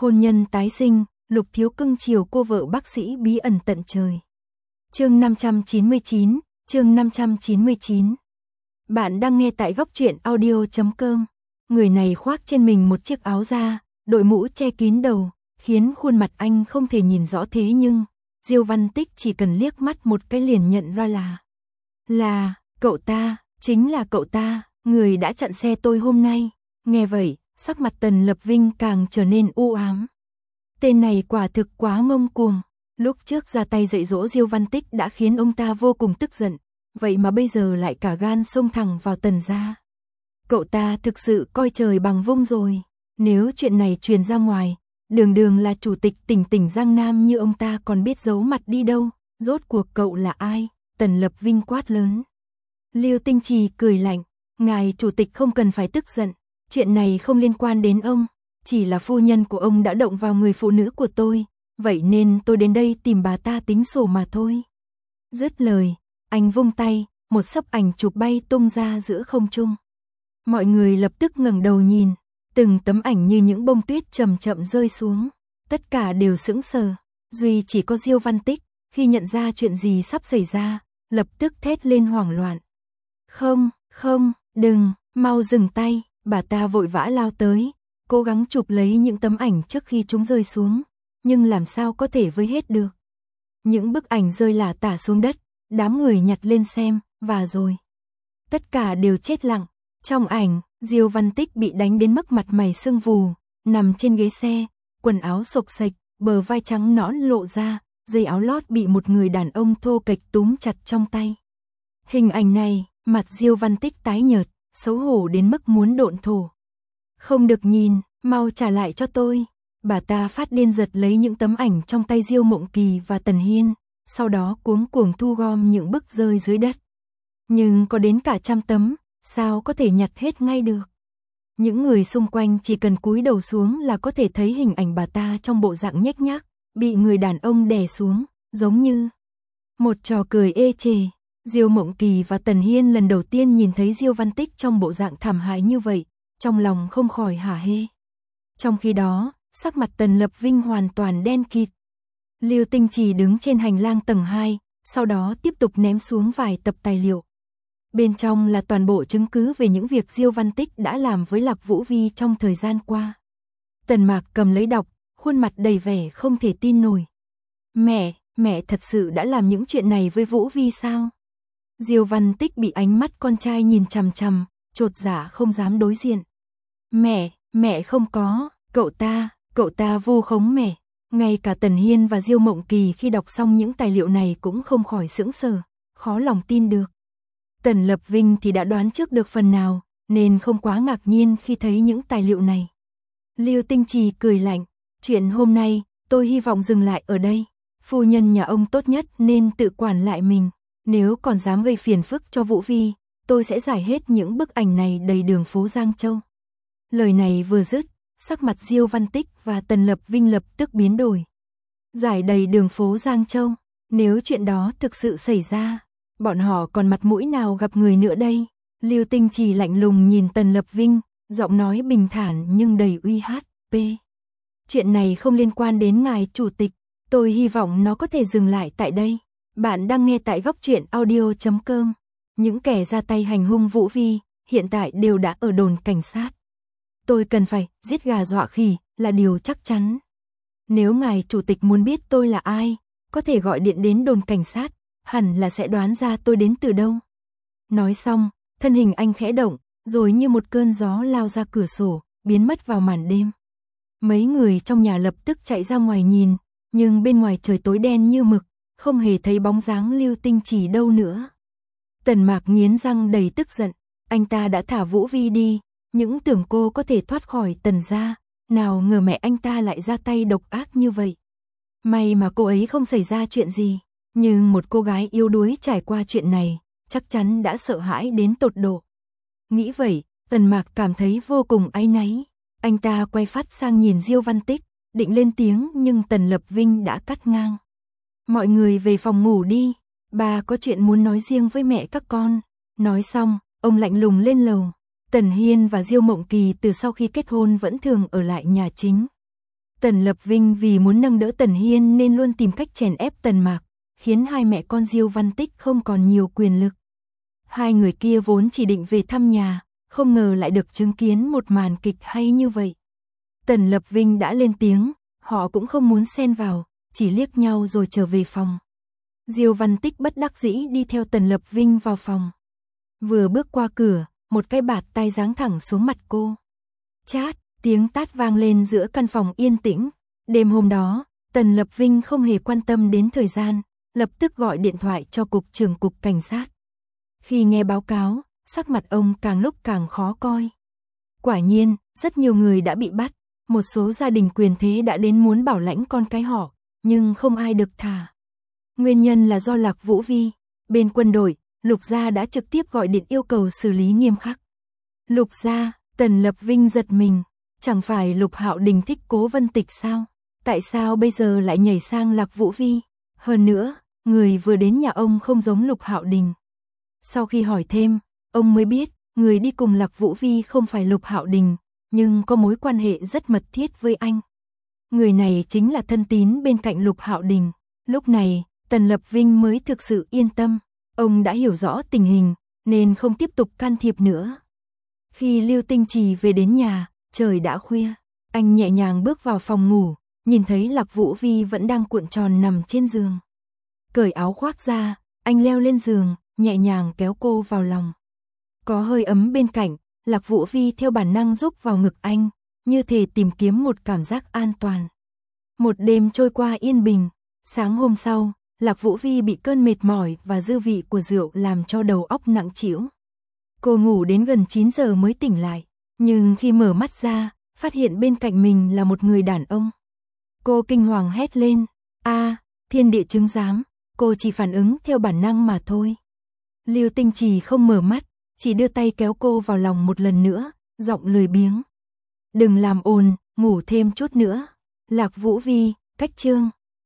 Hôn nhân tái sinh, Lục Thiếu cưng chiều cô vợ bác sĩ bí ẩn tận trời. Chương 599, chương 599. Bạn đang nghe tại góc truyện audio.com. Người này khoác trên mình một chiếc áo da, đội mũ che kín đầu, khiến khuôn mặt anh không thể nhìn rõ thế nhưng Diêu Văn Tích chỉ cần liếc mắt một cái liền nhận ra là cậu ta, chính là cậu ta, người đã chặn xe tôi hôm nay. Nghe vậy, sắc mặt Tần Lập Vinh càng trở nên u ám. Tên này quả thực quá ngông cuồng, lúc trước ra tay dạy dỗ Diêu Văn Tích đã khiến ông ta vô cùng tức giận, vậy mà bây giờ lại cả gan xông thẳng vào Tần gia. Cậu ta thực sự coi trời bằng vung rồi, nếu chuyện này truyền ra ngoài, đường đường là chủ tịch tỉnh Giang Nam như ông ta còn biết giấu mặt đi đâu, rốt cuộc cậu là ai? Tần Lập Vinh quát lớn. Lưu Tinh Trì cười lạnh, ngài chủ tịch không cần phải tức giận, chuyện này không liên quan đến ông, chỉ là phu nhân của ông đã động vào người phụ nữ của tôi, vậy nên tôi đến đây tìm bà ta tính sổ mà thôi. Dứt lời, anh vung tay, một xấp ảnh chụp bay tung ra giữa không trung. Mọi người lập tức ngẩng đầu nhìn, từng tấm ảnh như những bông tuyết chậm chậm rơi xuống, tất cả đều sững sờ, duy chỉ có Diêu Văn Tích, khi nhận ra chuyện gì sắp xảy ra, lập tức thét lên hoảng loạn. Không, đừng, mau dừng tay, bà ta vội vã lao tới, cố gắng chụp lấy những tấm ảnh trước khi chúng rơi xuống, nhưng làm sao có thể với hết được. Những bức ảnh rơi lả tả xuống đất, đám người nhặt lên xem, và rồi tất cả đều chết lặng. Trong ảnh, Diêu Văn Tích bị đánh đến mức mặt mày sưng vù, nằm trên ghế xe, quần áo xộc xệch, bờ vai trắng nõn lộ ra, dây áo lót bị một người đàn ông thô kệch túm chặt trong tay. Hình ảnh này, mặt Diêu Văn Tích tái nhợt, xấu hổ đến mức muốn độn thổ. Không được nhìn, mau trả lại cho tôi. Bà ta phát điên giật lấy những tấm ảnh trong tay Diêu Mộng Kỳ và Tần Hiên, sau đó cuống cuồng thu gom những bức rơi dưới đất. Nhưng có đến cả 100 tấm, sao có thể nhặt hết ngay được. Những người xung quanh chỉ cần cúi đầu xuống là có thể thấy hình ảnh bà ta trong bộ dạng nhếch nhác, bị người đàn ông đè xuống, giống như một trò cười ê chề. Diêu Mộng Kỳ và Tần Hiên lần đầu tiên nhìn thấy Diêu Văn Tích trong bộ dạng thảm hại như vậy, trong lòng không khỏi hả hê. Trong khi đó, sắc mặt Tần Lập Vinh hoàn toàn đen kịt. Lưu Tinh Trì đứng trên hành lang tầng 2, sau đó tiếp tục ném xuống vài tập tài liệu. Bên trong là toàn bộ chứng cứ về những việc Diêu Văn Tích đã làm với Lạc Vũ Vi trong thời gian qua. Tần Mạc cầm lấy đọc, khuôn mặt đầy vẻ không thể tin nổi. Mẹ thật sự đã làm những chuyện này với Vũ Vi sao? Diêu Văn Tích bị ánh mắt con trai nhìn chằm chằm, chột dạ không dám đối diện. Mẹ không có, cậu ta vu khống mẹ. Ngay cả Tần Hiên và Diêu Mộng Kỳ khi đọc xong những tài liệu này cũng không khỏi sững sờ, khó lòng tin được. Tần Lập Vinh thì đã đoán trước được phần nào, nên không quá ngạc nhiên khi thấy những tài liệu này. Lưu Tinh Trì cười lạnh, chuyện hôm nay, tôi hy vọng dừng lại ở đây. Phu nhân nhà ông tốt nhất nên tự quản lại mình. Nếu còn dám gây phiền phức cho Vũ Vi, tôi sẽ giải hết những bức ảnh này đầy đường phố Giang Châu. Lời này vừa dứt, sắc mặt Diêu Văn Tích và Tần Lập Vinh lập tức biến đổi. Giải đầy đường phố Giang Châu, nếu chuyện đó thực sự xảy ra, bọn họ còn mặt mũi nào gặp người nữa đây? Lưu Tinh Trì lạnh lùng nhìn Tần Lập Vinh, giọng nói bình thản nhưng đầy uy áp. Chuyện này không liên quan đến ngài chủ tịch, tôi hy vọng nó có thể dừng lại tại đây. Bạn đang nghe tại góc truyện audio.com. Những kẻ ra tay hành hung Vũ Vi, hiện tại đều đã ở đồn cảnh sát. Tôi cần phải giết gà dọa khỉ, là điều chắc chắn. Nếu ngài chủ tịch muốn biết tôi là ai, có thể gọi điện đến đồn cảnh sát, hẳn là sẽ đoán ra tôi đến từ đâu. Nói xong, thân hình anh khẽ động, rồi như một cơn gió lao ra cửa sổ, biến mất vào màn đêm. Mấy người trong nhà lập tức chạy ra ngoài nhìn, nhưng bên ngoài trời tối đen như mực, không hề thấy bóng dáng Lưu Tinh Trì đâu nữa. Tần Mạc nghiến răng đầy tức giận, anh ta đã thả Vũ Vi đi, những tưởng cô có thể thoát khỏi Tần gia, nào ngờ mẹ anh ta lại ra tay độc ác như vậy. May mà cô ấy không xảy ra chuyện gì, nhưng một cô gái yếu đuối trải qua chuyện này, chắc chắn đã sợ hãi đến tột độ. Nghĩ vậy, Tần Mạc cảm thấy vô cùng áy náy, anh ta quay phát sang nhìn Diêu Văn Tích, định lên tiếng nhưng Tần Lập Vinh đã cắt ngang. Mọi người về phòng ngủ đi, bà có chuyện muốn nói riêng với mẹ các con. Nói xong, ông lạnh lùng lên lầu. Tần Hiên và Diêu Mộng Kỳ từ sau khi kết hôn vẫn thường ở lại nhà chính. Tần Lập Vinh vì muốn nâng đỡ Tần Hiên nên luôn tìm cách chèn ép Tần Mạc, khiến hai mẹ con Diêu Văn Tích không còn nhiều quyền lực. Hai người kia vốn chỉ định về thăm nhà, không ngờ lại được chứng kiến một màn kịch hay như vậy. Tần Lập Vinh đã lên tiếng, họ cũng không muốn xen vào, chỉ liếc nhau rồi trở về phòng. Diêu Văn Tích bất đắc dĩ đi theo Tần Lập Vinh vào phòng. Vừa bước qua cửa, một cái bạt tay giáng thẳng xuống mặt cô. Chát, tiếng tát vang lên giữa căn phòng yên tĩnh. Đêm hôm đó, Tần Lập Vinh không hề quan tâm đến thời gian, lập tức gọi điện thoại cho cục trưởng cục cảnh sát. Khi nghe báo cáo, sắc mặt ông càng lúc càng khó coi. Quả nhiên, rất nhiều người đã bị bắt, một số gia đình quyền thế đã đến muốn bảo lãnh con cái họ, nhưng không ai được thả. Nguyên nhân là do Lạc Vũ Vi. Bên quân đội, Lục gia đã trực tiếp gọi điện yêu cầu xử lý nghiêm khắc. Lục gia, Tần Lập Vinh giật mình, chẳng phải Lục Hạo Đình thích Cố Vân Tịch sao? Tại sao bây giờ lại nhảy sang Lạc Vũ Vi? Hơn nữa, người vừa đến nhà ông không giống Lục Hạo Đình. Sau khi hỏi thêm, ông mới biết, người đi cùng Lạc Vũ Vi không phải Lục Hạo Đình, nhưng có mối quan hệ rất mật thiết với anh. Người này chính là thân tín bên cạnh Lục Hạo Đình. Lúc này, Tần Lập Vinh mới thực sự yên tâm. Ông đã hiểu rõ tình hình, nên không tiếp tục can thiệp nữa. Khi Lưu Tinh Trì về đến nhà, trời đã khuya. Anh nhẹ nhàng bước vào phòng ngủ, nhìn thấy Lạc Vũ Vi vẫn đang cuộn tròn nằm trên giường. Cởi áo khoác ra, anh leo lên giường, nhẹ nhàng kéo cô vào lòng. Có hơi ấm bên cạnh, Lạc Vũ Vi theo bản năng rúc vào ngực anh, như thể tìm kiếm một cảm giác an toàn. Một đêm trôi qua yên bình, sáng hôm sau, Lạc Vũ Vi bị cơn mệt mỏi và dư vị của rượu làm cho đầu óc nặng trĩu. Cô ngủ đến gần 9 giờ mới tỉnh lại, nhưng khi mở mắt ra, phát hiện bên cạnh mình là một người đàn ông. Cô kinh hoàng hét lên, thiên địa chứng giám, cô chỉ phản ứng theo bản năng mà thôi. Lưu Tinh Trì không mở mắt, chỉ đưa tay kéo cô vào lòng một lần nữa, giọng lười biếng. Đừng làm ồn, ngủ thêm chút nữa. Lạc Vũ Vi, cách chương.